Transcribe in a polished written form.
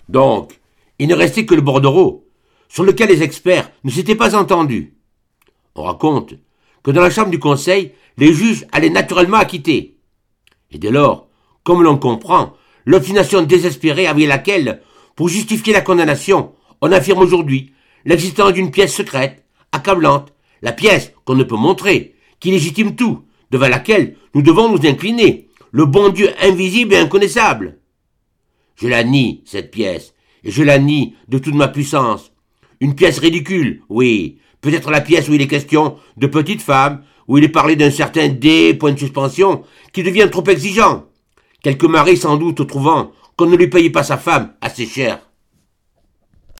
Donc, il ne restait que le bordereau, sur lequel les experts ne s'étaient pas entendus. On raconte que dans la chambre du conseil, les juges allaient naturellement acquitter. Et dès lors, comme l'on comprend, l'obstination désespérée avec laquelle, pour justifier la condamnation, on affirme aujourd'hui l'existence d'une pièce secrète, accablante, la pièce qu'on ne peut montrer, qui légitime tout, devant laquelle nous devons nous incliner, le bon Dieu invisible et inconnaissable. Je la nie, cette pièce, et je la nie de toute ma puissance. Une pièce ridicule, oui, peut-être la pièce où il est question de petites femmes, où il est parlé d'un certain point de suspension, qui devient trop exigeant. Quelques maris sans doute trouvant qu'on ne lui payait pas sa femme assez cher.